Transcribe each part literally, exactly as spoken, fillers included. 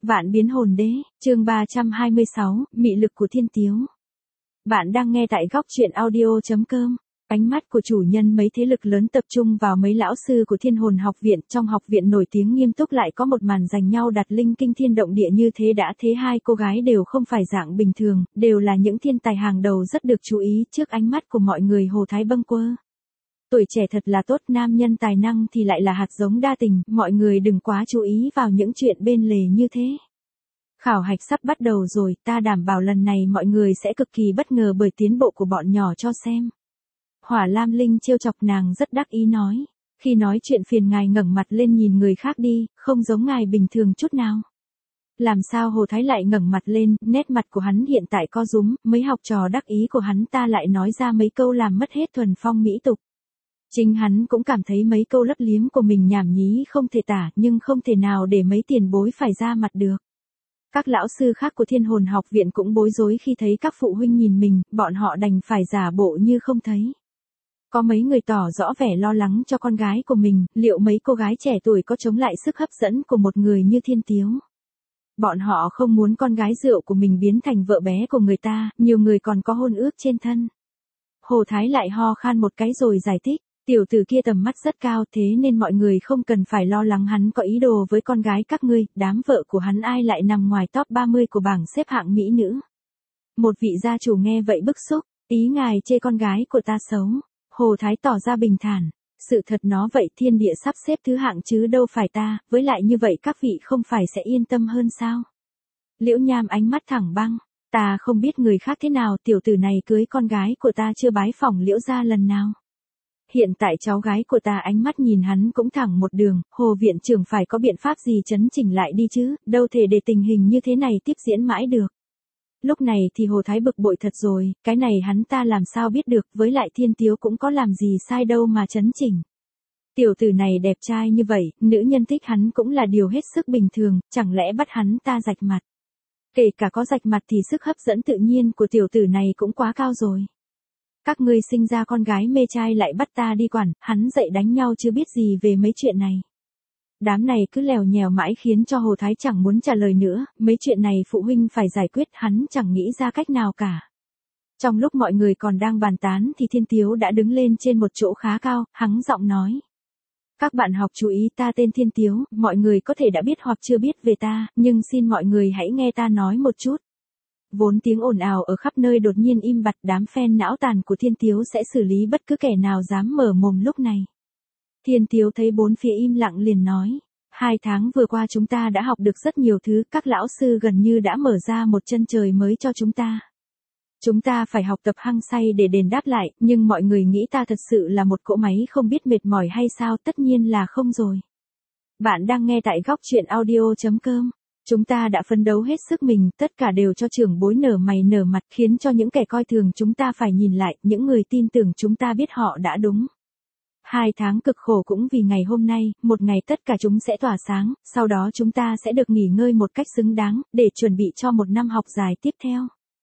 Vạn biến hồn đế, chương ba trăm hai mươi sáu, mị lực của thiên tiếu. Bạn đang nghe tại góc truyện audio.com. Ánh mắt của chủ nhân mấy thế lực lớn tập trung vào mấy lão sư của Thiên Hồn học viện. Trong học viện nổi tiếng nghiêm túc lại có một màn giành nhau đặt linh kinh thiên động địa như thế đã thế hai cô gái đều không phải dạng bình thường, đều là những thiên tài hàng đầu rất được chú ý trước ánh mắt của mọi người. Hồ Thái bâng quơ. Tuổi trẻ thật là tốt, nam nhân tài năng thì lại là hạt giống đa tình, mọi người đừng quá chú ý vào những chuyện bên lề như thế. Khảo hạch sắp bắt đầu rồi, ta đảm bảo lần này mọi người sẽ cực kỳ bất ngờ bởi tiến bộ của bọn nhỏ cho xem. Hỏa Lam Linh trêu chọc nàng rất đắc ý nói, khi nói chuyện phiền ngài ngẩng mặt lên nhìn người khác đi, không giống ngài bình thường chút nào. Làm sao Hồ Thái lại ngẩng mặt lên, nét mặt của hắn hiện tại co rúm, mấy học trò đắc ý của hắn ta lại nói ra mấy câu làm mất hết thuần phong mỹ tục. Chính hắn cũng cảm thấy mấy câu lấp liếm của mình nhảm nhí không thể tả, nhưng không thể nào để mấy tiền bối phải ra mặt được. Các lão sư khác của Thiên Hồn học viện cũng bối rối khi thấy các phụ huynh nhìn mình, bọn họ đành phải giả bộ như không thấy. Có mấy người tỏ rõ vẻ lo lắng cho con gái của mình, liệu mấy cô gái trẻ tuổi có chống lại sức hấp dẫn của một người như Thiên Tiếu. Bọn họ không muốn con gái rượu của mình biến thành vợ bé của người ta, nhiều người còn có hôn ước trên thân. Hồ Thái lại ho khan một cái rồi giải thích. Tiểu tử kia tầm mắt rất cao, thế nên mọi người không cần phải lo lắng hắn có ý đồ với con gái các ngươi, đám vợ của hắn ai lại nằm ngoài top ba mươi của bảng xếp hạng mỹ nữ. Một vị gia chủ nghe vậy bức xúc, ý ngài chê con gái của ta xấu. Hồ Thái tỏ ra bình thản, sự thật nó vậy, thiên địa sắp xếp thứ hạng chứ đâu phải ta, với lại như vậy các vị không phải sẽ yên tâm hơn sao? Liễu Nham ánh mắt thẳng băng, ta không biết người khác thế nào, tiểu tử này cưới con gái của ta chưa bái phỏng Liễu gia lần nào. Hiện tại cháu gái của ta ánh mắt nhìn hắn cũng thẳng một đường, Hồ viện trưởng phải có biện pháp gì chấn chỉnh lại đi chứ, đâu thể để tình hình như thế này tiếp diễn mãi được. Lúc này thì Hồ Thái bực bội thật rồi, cái này hắn ta làm sao biết được, với lại Thiên Tiếu cũng có làm gì sai đâu mà chấn chỉnh. Tiểu tử này đẹp trai như vậy, nữ nhân thích hắn cũng là điều hết sức bình thường, chẳng lẽ bắt hắn ta rạch mặt. Kể cả có rạch mặt thì sức hấp dẫn tự nhiên của tiểu tử này cũng quá cao rồi. Các ngươi sinh ra con gái mê trai lại bắt ta đi quản, hắn dậy đánh nhau chứ biết gì về mấy chuyện này. Đám này cứ lèo nhèo mãi khiến cho Hồ Thái chẳng muốn trả lời nữa, mấy chuyện này phụ huynh phải giải quyết, hắn chẳng nghĩ ra cách nào cả. Trong lúc mọi người còn đang bàn tán thì Thiên Tiếu đã đứng lên trên một chỗ khá cao, hắng giọng nói. Các bạn học chú ý, ta tên Thiên Tiếu, mọi người có thể đã biết hoặc chưa biết về ta, nhưng xin mọi người hãy nghe ta nói một chút. Vốn tiếng ồn ào ở khắp nơi đột nhiên im bặt, đám fan não tàn của Thiên Tiếu sẽ xử lý bất cứ kẻ nào dám mở mồm lúc này. Thiên Tiếu thấy bốn phía im lặng liền nói, hai tháng vừa qua chúng ta đã học được rất nhiều thứ, các lão sư gần như đã mở ra một chân trời mới cho chúng ta. Chúng ta phải học tập hăng say để đền đáp lại, nhưng mọi người nghĩ ta thật sự là một cỗ máy không biết mệt mỏi hay sao, tất nhiên là không rồi. Bạn đang nghe tại góc truyện audio.com. Chúng ta đã phấn đấu hết sức mình, tất cả đều cho trưởng bối nở mày nở mặt, khiến cho những kẻ coi thường chúng ta phải nhìn lại, những người tin tưởng chúng ta biết họ đã đúng. Hai tháng cực khổ cũng vì ngày hôm nay, một ngày tất cả chúng sẽ tỏa sáng, sau đó chúng ta sẽ được nghỉ ngơi một cách xứng đáng, để chuẩn bị cho một năm học dài tiếp theo.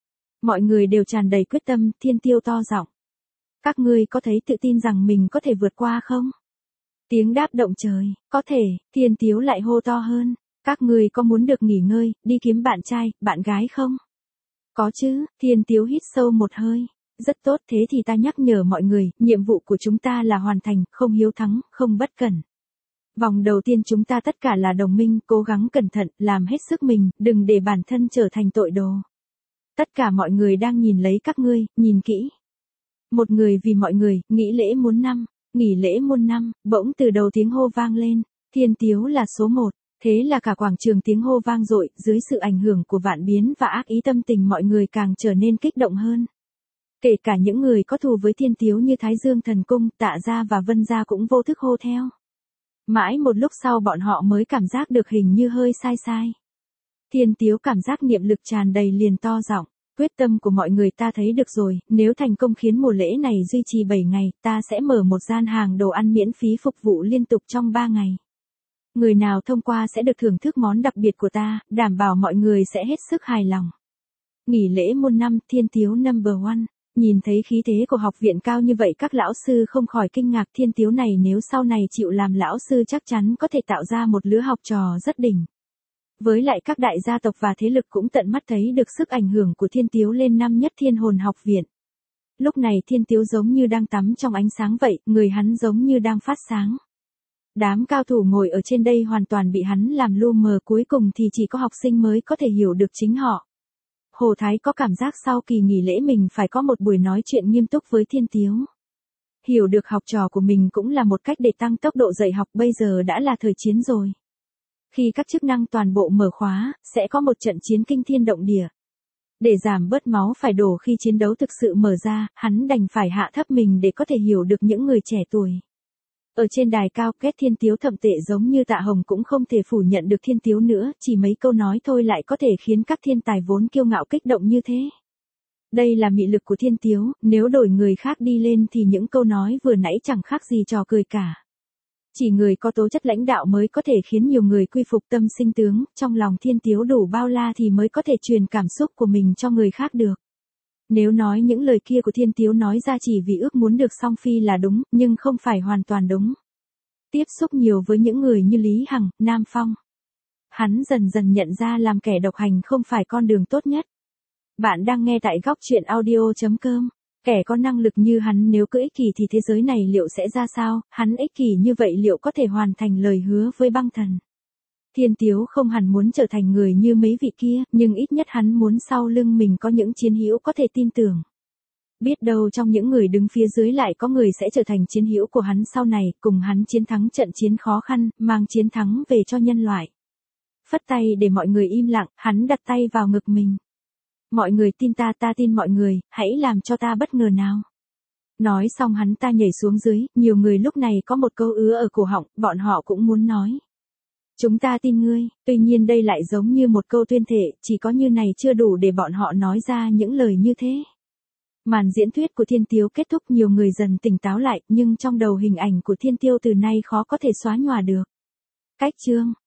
Mọi người đều tràn đầy quyết tâm, Thiên Tiêu to giọng. Các ngươi có thấy tự tin rằng mình có thể vượt qua không? Tiếng đáp động trời, có thể, Thiên Tiếu lại hô to hơn. Các người có muốn được nghỉ ngơi, đi kiếm bạn trai, bạn gái không? Có chứ, Thiên Tiếu hít sâu một hơi. Rất tốt, thế thì ta nhắc nhở mọi người, nhiệm vụ của chúng ta là hoàn thành, không hiếu thắng, không bất cẩn. Vòng đầu tiên chúng ta tất cả là đồng minh, cố gắng cẩn thận, làm hết sức mình, đừng để bản thân trở thành tội đồ. Tất cả mọi người đang nhìn lấy các ngươi, nhìn kỹ. Một người vì mọi người, nghỉ lễ muôn năm, nghỉ lễ muôn năm, bỗng từ đầu tiếng hô vang lên, Thiên Tiếu là số một. Thế là cả quảng trường tiếng hô vang dội, dưới sự ảnh hưởng của vạn biến và ác ý tâm tình mọi người càng trở nên kích động hơn. Kể cả những người có thù với Thiên Tiếu như Thái Dương Thần Cung, Tạ Gia và Vân Gia cũng vô thức hô theo. Mãi một lúc sau bọn họ mới cảm giác được hình như hơi sai sai. Thiên Tiếu cảm giác niệm lực tràn đầy liền to giọng, quyết tâm của mọi người ta thấy được rồi, nếu thành công khiến mùa lễ này duy trì bảy ngày, ta sẽ mở một gian hàng đồ ăn miễn phí phục vụ liên tục trong ba ngày. Người nào thông qua sẽ được thưởng thức món đặc biệt của ta, đảm bảo mọi người sẽ hết sức hài lòng. Nghỉ lễ muôn năm, Thiên Tiếu number one. Nhìn thấy khí thế của học viện cao như vậy các lão sư không khỏi kinh ngạc, Thiên Tiếu này nếu sau này chịu làm lão sư chắc chắn có thể tạo ra một lứa học trò rất đỉnh. Với lại các đại gia tộc và thế lực cũng tận mắt thấy được sức ảnh hưởng của Thiên Tiếu lên năm nhất Thiên Hồn Học Viện. Lúc này Thiên Tiếu giống như đang tắm trong ánh sáng vậy, người hắn giống như đang phát sáng. Đám cao thủ ngồi ở trên đây hoàn toàn bị hắn làm lu mờ, cuối cùng thì chỉ có học sinh mới có thể hiểu được chính họ. Hồ Thái có cảm giác sau kỳ nghỉ lễ mình phải có một buổi nói chuyện nghiêm túc với Thiên Tiếu. Hiểu được học trò của mình cũng là một cách để tăng tốc độ dạy học, bây giờ đã là thời chiến rồi. Khi các chức năng toàn bộ mở khóa, sẽ có một trận chiến kinh thiên động địa. Để giảm bớt máu phải đổ khi chiến đấu thực sự mở ra, hắn đành phải hạ thấp mình để có thể hiểu được những người trẻ tuổi. Ở trên đài cao kết Thiên Tiếu thậm tệ giống như Tạ Hồng cũng không thể phủ nhận được Thiên Tiếu nữa, chỉ mấy câu nói thôi lại có thể khiến các thiên tài vốn kiêu ngạo kích động như thế. Đây là mị lực của Thiên Tiếu, nếu đổi người khác đi lên thì những câu nói vừa nãy chẳng khác gì trò cười cả. Chỉ người có tố chất lãnh đạo mới có thể khiến nhiều người quy phục tâm sinh tướng, trong lòng Thiên Tiếu đủ bao la thì mới có thể truyền cảm xúc của mình cho người khác được. Nếu nói những lời kia của Thiên Tiếu nói ra chỉ vì ước muốn được song phi là đúng, nhưng không phải hoàn toàn đúng. Tiếp xúc nhiều với những người như Lý Hằng, Nam Phong, hắn dần dần nhận ra làm kẻ độc hành không phải con đường tốt nhất. Bạn đang nghe tại góc truyện audio chấm com. Kẻ có năng lực như hắn nếu cứ ích kỷ thì thế giới này liệu sẽ ra sao, hắn ích kỷ như vậy liệu có thể hoàn thành lời hứa với băng thần. Thiên Tiếu không hẳn muốn trở thành người như mấy vị kia, nhưng ít nhất hắn muốn sau lưng mình có những chiến hữu có thể tin tưởng. Biết đâu trong những người đứng phía dưới lại có người sẽ trở thành chiến hữu của hắn sau này, cùng hắn chiến thắng trận chiến khó khăn, mang chiến thắng về cho nhân loại. Phất tay để mọi người im lặng, hắn đặt tay vào ngực mình. Mọi người tin ta, ta tin mọi người, hãy làm cho ta bất ngờ nào. Nói xong hắn ta nhảy xuống dưới, nhiều người lúc này có một câu ứa ở cổ họng, bọn họ cũng muốn nói. Chúng ta tin ngươi, tuy nhiên đây lại giống như một câu tuyên thệ, chỉ có như này chưa đủ để bọn họ nói ra những lời như thế. Màn diễn thuyết của Thiên Tiếu kết thúc, nhiều người dần tỉnh táo lại, nhưng trong đầu hình ảnh của Thiên Tiêu từ nay khó có thể xóa nhòa được. Cách chương